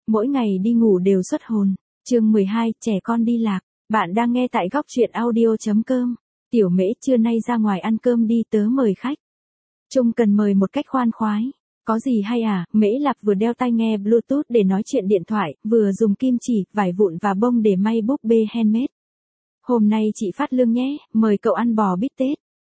Mỗi ngày đi ngủ đều xuất hồn. Chương 12, trẻ con đi lạc. Bạn đang nghe tại góc truyện audio.com. Tiểu Mễ trưa nay ra ngoài ăn cơm đi, tớ mời khách. Trung cần mời một cách khoan khoái. Có gì hay à? Mễ Lạp vừa đeo tai nghe Bluetooth để nói chuyện điện thoại, vừa dùng kim chỉ, vải vụn và bông để may búp bê handmade. Hôm nay chị phát lương nhé, mời cậu ăn bò bít tết.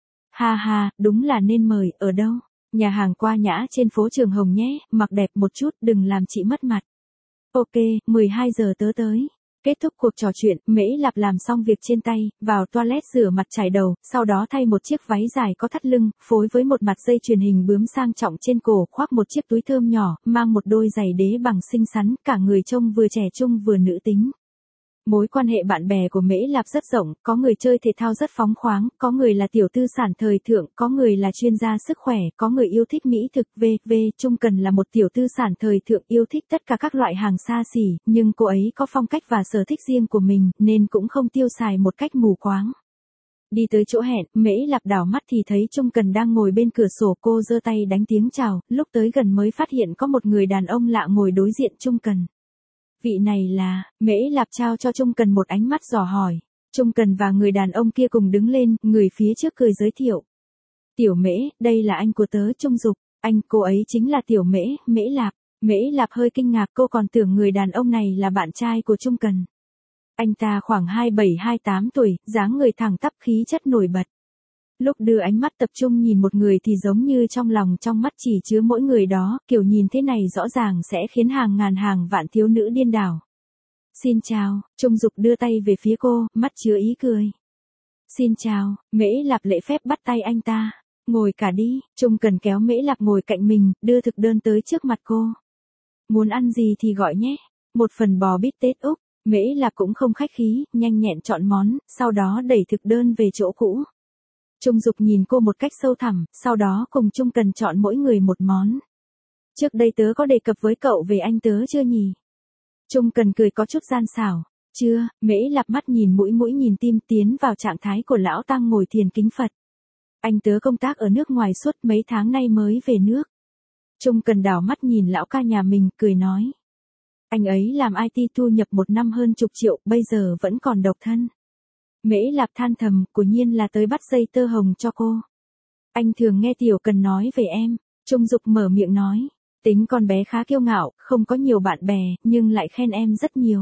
Ha ha, đúng là nên mời, ở đâu? Nhà hàng Qua Nhã trên phố Trường Hồng nhé, mặc đẹp một chút, đừng làm chị mất mặt. Ok, 12 giờ tớ tới. Kết thúc cuộc trò chuyện, Mễ Lạp làm xong việc trên tay, vào toilet rửa mặt chải đầu, sau đó thay một chiếc váy dài có thắt lưng, phối với một mặt dây chuyền hình bướm sang trọng trên cổ, khoác một chiếc túi thơm nhỏ, mang một đôi giày đế bằng xinh xắn, cả người trông vừa trẻ trung vừa nữ tính. Mối quan hệ bạn bè của Mễ Lạp rất rộng, có người chơi thể thao rất phóng khoáng, có người là tiểu tư sản thời thượng, có người là chuyên gia sức khỏe, có người yêu thích mỹ thực, v.v. Trung Cần là một tiểu tư sản thời thượng yêu thích tất cả các loại hàng xa xỉ, nhưng cô ấy có phong cách và sở thích riêng của mình, nên cũng không tiêu xài một cách mù quáng. Đi tới chỗ hẹn, Mễ Lạp đảo mắt thì thấy Trung Cần đang ngồi bên cửa sổ, cô giơ tay đánh tiếng chào, lúc tới gần mới phát hiện có một người đàn ông lạ ngồi đối diện Trung Cần. Vị này là, Mễ Lạp trao cho Trung Cần một ánh mắt dò hỏi. Trung Cần và người đàn ông kia cùng đứng lên, người phía trước cười giới thiệu. Tiểu Mễ, đây là anh của tớ Trung Dục, anh, cô ấy chính là Tiểu Mễ, Mễ Lạp. Mễ Lạp hơi kinh ngạc, cô còn tưởng người đàn ông này là bạn trai của Trung Cần. Anh ta khoảng 27-28 tuổi, dáng người thẳng tắp, khí chất nổi bật. Lúc đưa ánh mắt tập trung nhìn một người thì giống như trong lòng trong mắt chỉ chứa mỗi người đó, kiểu nhìn thế này rõ ràng sẽ khiến hàng ngàn hàng vạn thiếu nữ điên đảo. Xin chào, Trung Dục đưa tay về phía cô, mắt chứa ý cười. Xin chào, Mễ Lạp lễ phép bắt tay anh ta. Ngồi cả đi, Trung Cần kéo Mễ Lạp ngồi cạnh mình, đưa thực đơn tới trước mặt cô. Muốn ăn gì thì gọi nhé, một phần bò bít tết Úc. Mễ Lạp cũng không khách khí, nhanh nhẹn chọn món, sau đó đẩy thực đơn về chỗ cũ. Trung Dục nhìn cô một cách sâu thẳm, sau đó cùng Trung Cần chọn mỗi người một món. Trước đây tớ có đề cập với cậu về anh tớ chưa nhỉ? Trung Cần cười có chút gian xảo. Chưa, Mễ Lạp mắt nhìn mũi nhìn tim, tiến vào trạng thái của lão tăng ngồi thiền kính Phật. Anh tớ công tác ở nước ngoài suốt mấy tháng nay mới về nước. Trung Cần đảo mắt nhìn lão ca nhà mình, cười nói. Anh ấy làm IT thu nhập một năm hơn chục triệu, bây giờ vẫn còn độc thân. Mễ Lạp than thầm, quả nhiên là tới bắt dây tơ hồng cho cô. Anh thường nghe Tiểu Cần nói về em. Trung Dục mở miệng nói. Tính con bé khá kiêu ngạo, không có nhiều bạn bè, nhưng lại khen em rất nhiều.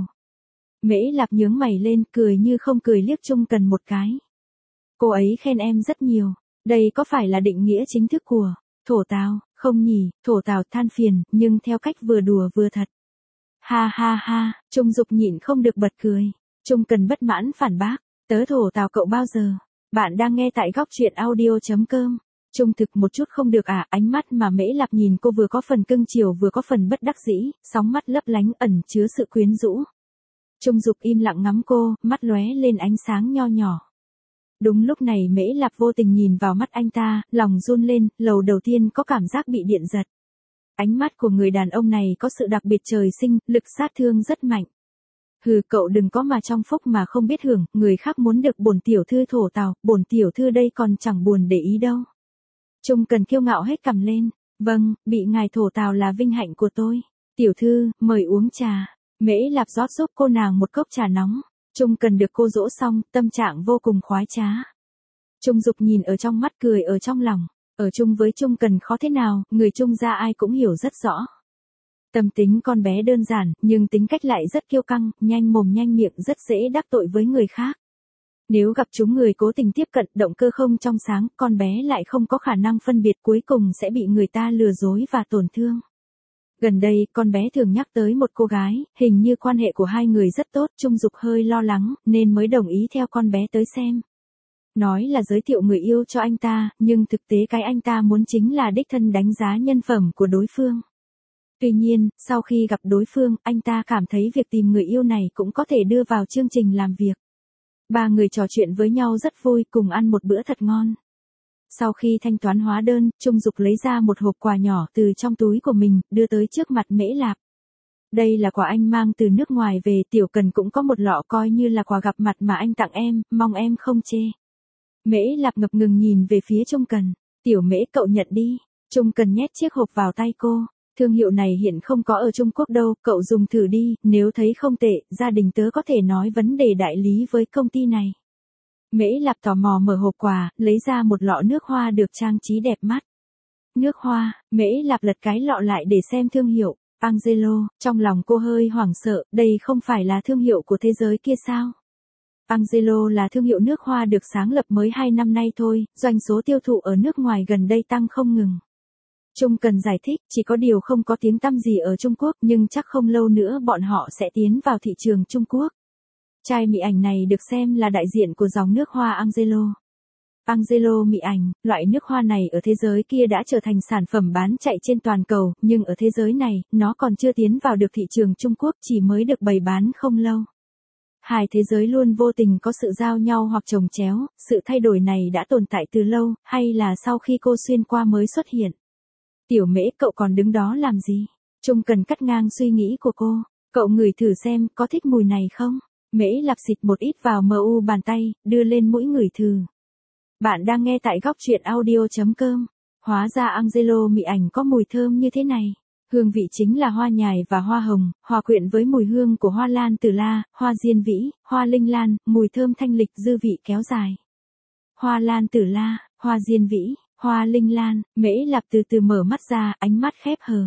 Mễ Lạp nhướng mày lên, cười như không cười liếc Trung Cần một cái. Cô ấy khen em rất nhiều. Đây có phải là định nghĩa chính thức của thổ tào, không nhỉ? Thổ tào than phiền, nhưng theo cách vừa đùa vừa thật. Ha ha ha, Trung Dục nhịn không được bật cười. Trung Cần bất mãn phản bác. Tớ thổ tào cậu bao giờ? Bạn đang nghe tại góc truyện audio.com. Trung thực một chút không được à? Ánh mắt mà Mễ Lạp nhìn cô vừa có phần cưng chiều vừa có phần bất đắc dĩ, sóng mắt lấp lánh ẩn chứa sự quyến rũ. Trung Dục im lặng ngắm cô, mắt lóe lên ánh sáng nho nhỏ. Đúng lúc này Mễ Lạp vô tình nhìn vào mắt anh ta, lòng run lên, lầu đầu tiên có cảm giác bị điện giật. Ánh mắt của người đàn ông này có sự đặc biệt trời sinh, lực sát thương rất mạnh. Hừ, cậu đừng có mà trong phúc mà không biết hưởng, người khác muốn được bổn tiểu thư thổ tào, bổn tiểu thư đây còn chẳng buồn để ý đâu. Trung Cần kiêu ngạo hết cằm lên. Vâng, bị ngài thổ tào là vinh hạnh của tôi. Tiểu thư, mời uống trà. Mễ Lạp rót giúp cô nàng một cốc trà nóng. Trung Cần được cô dỗ xong, tâm trạng vô cùng khoái trá. Trung Dục nhìn ở trong mắt, cười ở trong lòng. Ở chung với Trung Cần khó thế nào, người Trung gia ai cũng hiểu rất rõ. Tâm tính con bé đơn giản, nhưng tính cách lại rất kiêu căng, nhanh mồm nhanh miệng, rất dễ đắc tội với người khác. Nếu gặp chúng người cố tình tiếp cận, động cơ không trong sáng, con bé lại không có khả năng phân biệt, cuối cùng sẽ bị người ta lừa dối và tổn thương. Gần đây, con bé thường nhắc tới một cô gái, hình như quan hệ của hai người rất tốt, Trung Dục hơi lo lắng, nên mới đồng ý theo con bé tới xem. Nói là giới thiệu người yêu cho anh ta, nhưng thực tế cái anh ta muốn chính là đích thân đánh giá nhân phẩm của đối phương. Tuy nhiên, sau khi gặp đối phương, anh ta cảm thấy việc tìm người yêu này cũng có thể đưa vào chương trình làm việc. Ba người trò chuyện với nhau rất vui, cùng ăn một bữa thật ngon. Sau khi thanh toán hóa đơn, Trung Dục lấy ra một hộp quà nhỏ từ trong túi của mình, đưa tới trước mặt Mễ Lạp. Đây là quà anh mang từ nước ngoài về, Tiểu Cần cũng có một lọ coi như là quà gặp mặt mà anh tặng em, mong em không chê. Mễ Lạp ngập ngừng nhìn về phía Trung Cần. Tiểu Mễ cậu nhận đi. Trung Cần nhét chiếc hộp vào tay cô. Thương hiệu này hiện không có ở Trung Quốc đâu, cậu dùng thử đi, nếu thấy không tệ, gia đình tớ có thể nói vấn đề đại lý với công ty này. Mễ Lạp tò mò mở hộp quà, lấy ra một lọ nước hoa được trang trí đẹp mắt. Nước hoa, Mễ Lạp lật cái lọ lại để xem thương hiệu. Angelo, trong lòng cô hơi hoảng sợ, đây không phải là thương hiệu của thế giới kia sao? Angelo là thương hiệu nước hoa được sáng lập mới 2 năm nay thôi, doanh số tiêu thụ ở nước ngoài gần đây tăng không ngừng. Trung cần giải thích, chỉ có điều không có tiếng tăm gì ở Trung Quốc nhưng chắc không lâu nữa bọn họ sẽ tiến vào thị trường Trung Quốc. Chai mị ảnh này được xem là đại diện của dòng nước hoa Angelo. Angelo mị ảnh, loại nước hoa này ở thế giới kia đã trở thành sản phẩm bán chạy trên toàn cầu, nhưng ở thế giới này, nó còn chưa tiến vào được thị trường Trung Quốc, chỉ mới được bày bán không lâu. Hai thế giới luôn vô tình có sự giao nhau hoặc chồng chéo, sự thay đổi này đã tồn tại từ lâu, hay là sau khi cô xuyên qua mới xuất hiện? Tiểu Mễ, cậu còn đứng đó làm gì? Trung cần cắt ngang suy nghĩ của cô. Cậu ngửi thử xem, có thích mùi này không? Mễ Lạp xịt một ít vào mu bàn tay, đưa lên mũi ngửi thử. Bạn đang nghe tại góc truyện audio.com. Hóa ra Angelo mị ảnh có mùi thơm như thế này. Hương vị chính là hoa nhài và hoa hồng, hòa quyện với mùi hương của hoa lan tử la, hoa diên vĩ, hoa linh lan, mùi thơm thanh lịch dư vị kéo dài. Hoa lan tử la, hoa diên vĩ, hoa linh lan, Mễ Lạp từ từ mở mắt ra, ánh mắt khép hờ.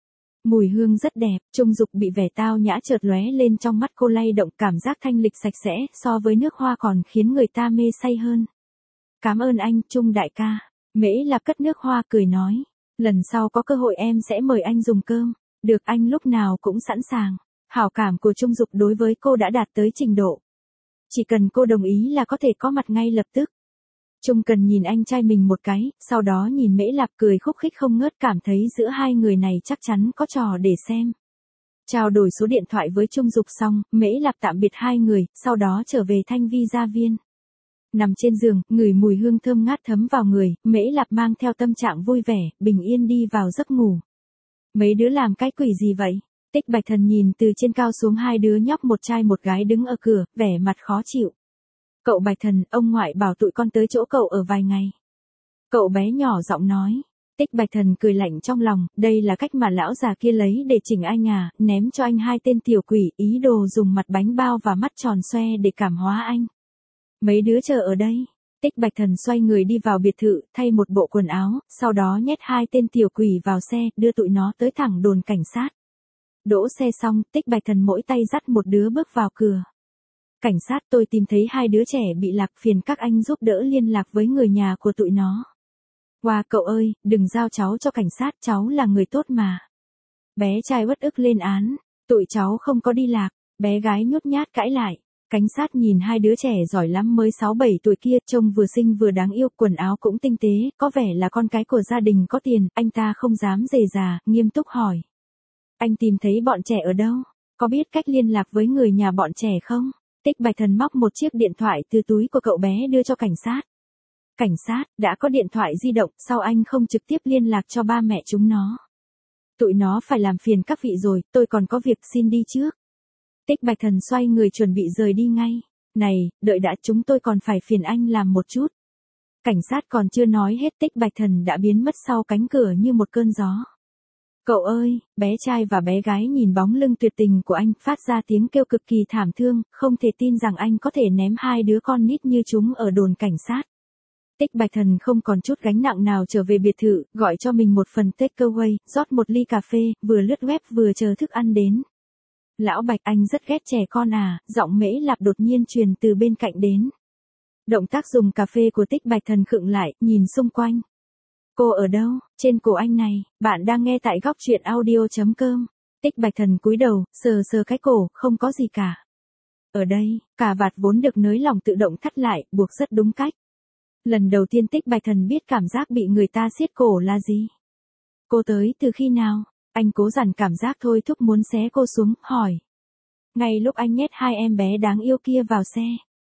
Mùi hương rất đẹp, Trung Dục bị vẻ tao nhã chợt lóe lên trong mắt cô, lay động, cảm giác thanh lịch sạch sẽ, so với nước hoa còn khiến người ta mê say hơn. Cảm ơn anh, Trung đại ca. Mễ Lạp cất nước hoa cười nói. Lần sau có cơ hội em sẽ mời anh dùng cơm. Được, anh lúc nào cũng sẵn sàng. Hảo cảm của Trung Dục đối với cô đã đạt tới trình độ. Chỉ cần cô đồng ý là có thể có mặt ngay lập tức. Trung cần nhìn anh trai mình một cái, sau đó nhìn Mễ Lạp cười khúc khích không ngớt, cảm thấy giữa hai người này chắc chắn có trò để xem. Trao đổi số điện thoại với Trung Dục xong, Mễ Lạp tạm biệt hai người, sau đó trở về Thanh Vi gia viên. Nằm trên giường, ngửi mùi hương thơm ngát thấm vào người, Mễ Lạp mang theo tâm trạng vui vẻ, bình yên đi vào giấc ngủ. Mấy đứa làm cái quỷ gì vậy? Tích Bạch Thần nhìn từ trên cao xuống hai đứa nhóc một trai một gái đứng ở cửa, vẻ mặt khó chịu. Cậu Bạch Thần, ông ngoại bảo tụi con tới chỗ cậu ở vài ngày. Cậu bé nhỏ giọng nói. Tích Bạch Thần cười lạnh trong lòng, đây là cách mà lão già kia lấy để chỉnh anh à, ném cho anh hai tên tiểu quỷ, ý đồ dùng mặt bánh bao và mắt tròn xoe để cảm hóa anh. Mấy đứa chờ ở đây. Tích Bạch Thần xoay người đi vào biệt thự, thay một bộ quần áo, sau đó nhét hai tên tiểu quỷ vào xe, đưa tụi nó tới thẳng đồn cảnh sát. Đỗ xe xong, Tích Bạch Thần mỗi tay dắt một đứa bước vào cửa. Cảnh sát, tôi tìm thấy hai đứa trẻ bị lạc, phiền các anh giúp đỡ liên lạc với người nhà của tụi nó. Wow, cậu ơi, đừng giao cháu cho cảnh sát, cháu là người tốt mà. Bé trai uất ức lên án, tụi cháu không có đi lạc, bé gái nhút nhát cãi lại. Cảnh sát nhìn hai đứa trẻ giỏi lắm mới 6-7 tuổi kia, trông vừa xinh vừa đáng yêu, quần áo cũng tinh tế, có vẻ là con cái của gia đình có tiền, anh ta không dám dè dà, nghiêm túc hỏi. Anh tìm thấy bọn trẻ ở đâu? Có biết cách liên lạc với người nhà bọn trẻ không? Tích Bạch Thần móc một chiếc điện thoại từ túi của cậu bé đưa cho cảnh sát. Cảnh sát, đã có điện thoại di động, sao anh không trực tiếp liên lạc cho ba mẹ chúng nó? Tụi nó phải làm phiền các vị rồi, tôi còn có việc, xin đi trước. Tích Bạch Thần xoay người chuẩn bị rời đi ngay. Này, đợi đã, chúng tôi còn phải phiền anh làm một chút. Cảnh sát còn chưa nói hết, Tích Bạch Thần đã biến mất sau cánh cửa như một cơn gió. Cậu ơi, bé trai và bé gái nhìn bóng lưng tuyệt tình của anh, phát ra tiếng kêu cực kỳ thảm thương, không thể tin rằng anh có thể ném hai đứa con nít như chúng ở đồn cảnh sát. Tích Bạch Thần không còn chút gánh nặng nào trở về biệt thự, gọi cho mình một phần takeaway, rót một ly cà phê, vừa lướt web vừa chờ thức ăn đến. Lão Bạch, anh rất ghét trẻ con à, giọng Mễ Lạp đột nhiên truyền từ bên cạnh đến. Động tác dùng cà phê của Tích Bạch Thần khựng lại, nhìn xung quanh. Cô ở đâu? Trên cổ anh này. Bạn đang nghe tại góc truyện audio.com. Tích Bạch Thần cúi đầu, sờ sờ cái cổ, không có gì cả. Ở đây, cà vạt vốn được nới lỏng tự động thắt lại, buộc rất đúng cách. Lần đầu tiên Tích Bạch Thần biết cảm giác bị người ta siết cổ là gì. Cô tới từ khi nào? Anh cố dằn cảm giác thôi thúc muốn xé cô xuống, hỏi. Ngay lúc anh nhét hai em bé đáng yêu kia vào xe.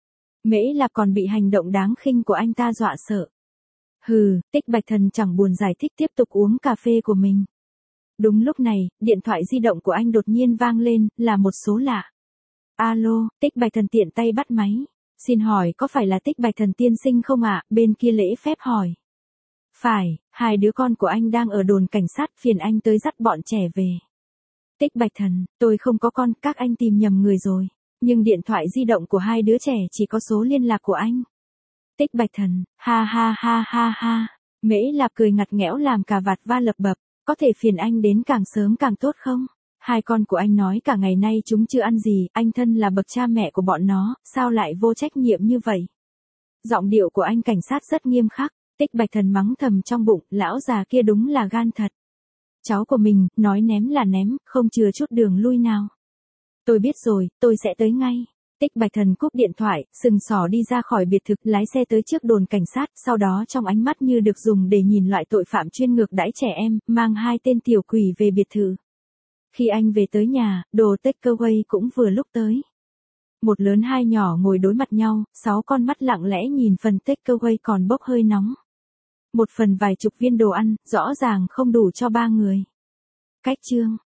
Mễ Lạp còn bị hành động đáng khinh của anh ta dọa sợ. Hừ, Tích Bạch Thần chẳng buồn giải thích, tiếp tục uống cà phê của mình. Đúng lúc này, điện thoại di động của anh đột nhiên vang lên, là một số lạ. Alo, Tích Bạch Thần tiện tay bắt máy. Xin hỏi có phải là Tích Bạch Thần tiên sinh không ạ? Bên kia lễ phép hỏi. Phải, hai đứa con của anh đang ở đồn cảnh sát, phiền anh tới dắt bọn trẻ về. Tích Bạch Thần, tôi không có con, các anh tìm nhầm người rồi. Nhưng điện thoại di động của hai đứa trẻ chỉ có số liên lạc của anh. Tích Bạch Thần, ha ha ha ha ha. Mễ Lạp cười ngặt nghẽo làm cà vạt va lập bập, có thể phiền anh đến càng sớm càng tốt không? Hai con của anh nói cả ngày nay chúng chưa ăn gì, anh thân là bậc cha mẹ của bọn nó, sao lại vô trách nhiệm như vậy? Giọng điệu của anh cảnh sát rất nghiêm khắc, Tích Bạch Thần mắng thầm trong bụng, lão già kia đúng là gan thật. Cháu của mình, nói ném là ném, không chừa chút đường lui nào. Tôi biết rồi, tôi sẽ tới ngay. Tích Bạch Thần cúp điện thoại, sừng sỏ đi ra khỏi biệt thự, lái xe tới trước đồn cảnh sát, sau đó trong ánh mắt như được dùng để nhìn loại tội phạm chuyên ngược đãi trẻ em, mang hai tên tiểu quỷ về biệt thự. Khi anh về tới nhà, đồ takeaway cũng vừa lúc tới. Một lớn hai nhỏ ngồi đối mặt nhau, 6 con mắt lặng lẽ nhìn phần takeaway còn bốc hơi nóng. Một phần vài chục viên đồ ăn, rõ ràng không đủ cho 3 người. Cách chương